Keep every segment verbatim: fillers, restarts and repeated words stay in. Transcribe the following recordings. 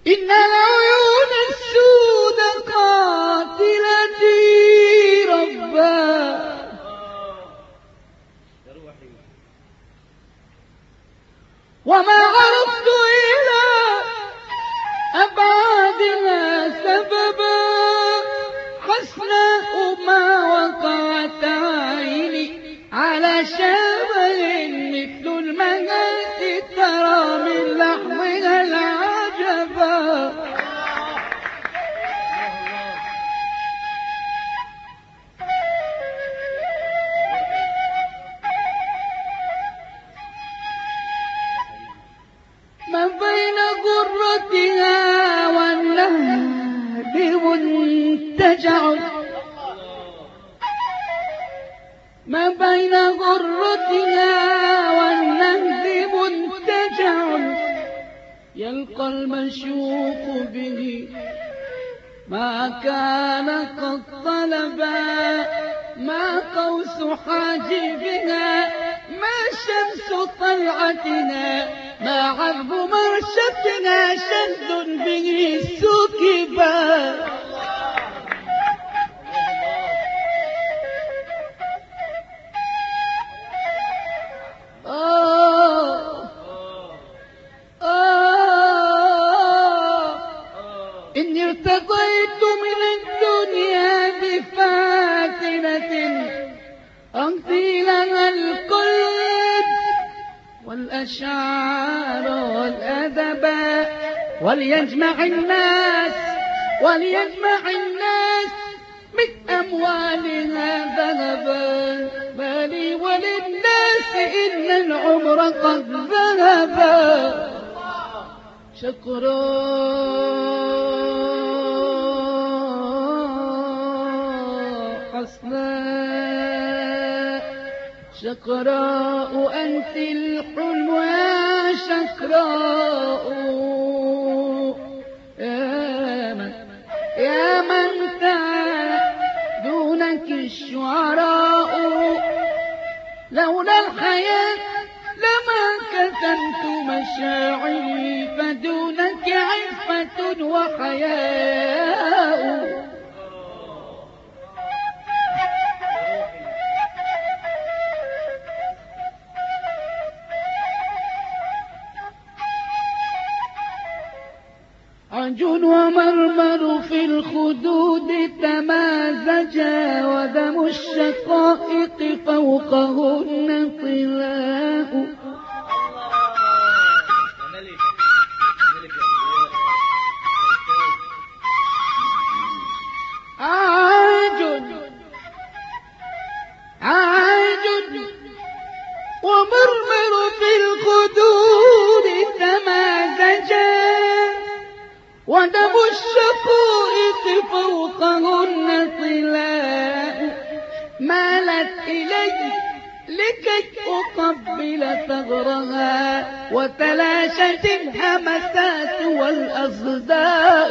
إن العيون السود قاتلتي ربا، وما عرفت إلى أبعادها سببا، حسناء ما وقعت عيني على شبه مثل المهات ترى من لحمها العجبا. ما بين غرتها والنهب منتجع، ما بين غرتها والنهب منتجع، يلقى المشوق به ما كان قد طلبا، ما قوس حاجبها، ما شمس طلعتنا، ما عذب مرشتنا، شد به سكبا. آه آه إني ارتضيت من الدنيا بفاتنة أمضي لها القلب والأشعار والأدب، وليجمع الناس وليجمع الناس من أموالها ذهبا، ما لي وللناس إن العمر قد ذهب. شكرا حسناء، شكراء أنت الحلم يا شكراء، يا من يا من تعالى دونك الشعراء، لولا الحياة لما كتمت مشاعري، فدونك عفة وحياء. عج ومرمر في الخدود تمازجا، ودم الشقائق فوقهن طلاء. عاج عاج ومرمر في الخدود تمازجا، ودم الشقائق فوقهن طلاء. مالت إلي لكي أقبل ثغرها، وتلاشت الهمسات والأصداء.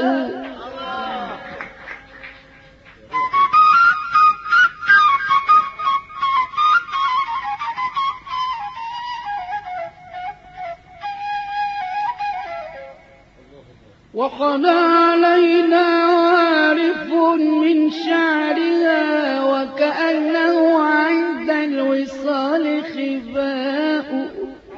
وخلى علينا عارف من شعرها، وكأنه عند الوصال خفاء.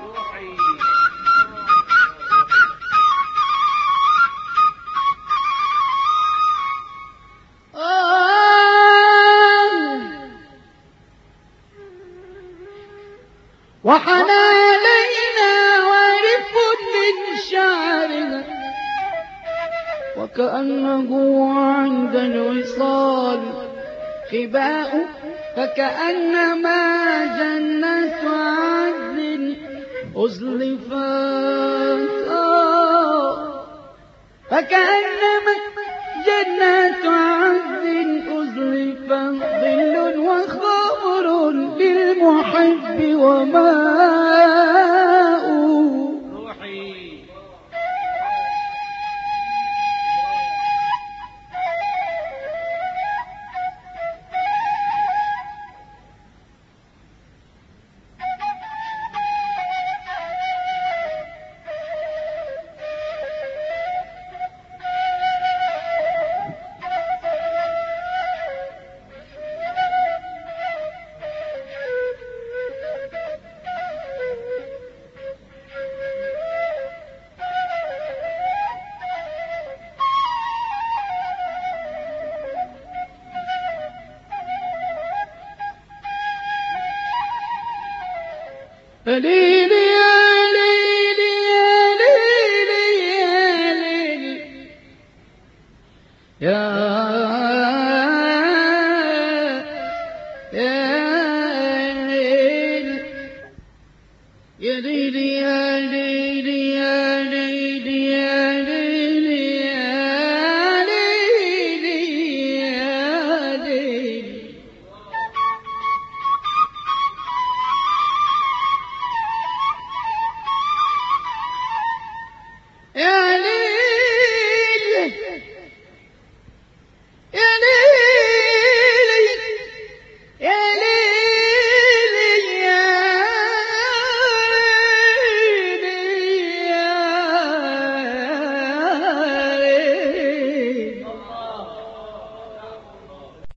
وحنى علينا عارف من شعرها، وكأنه عند الوصال خباء. فكأنما جنة عدن أزلفت، فكأنما جنة عدن أزلفت، ظل وخمر للمحب وماء. قليل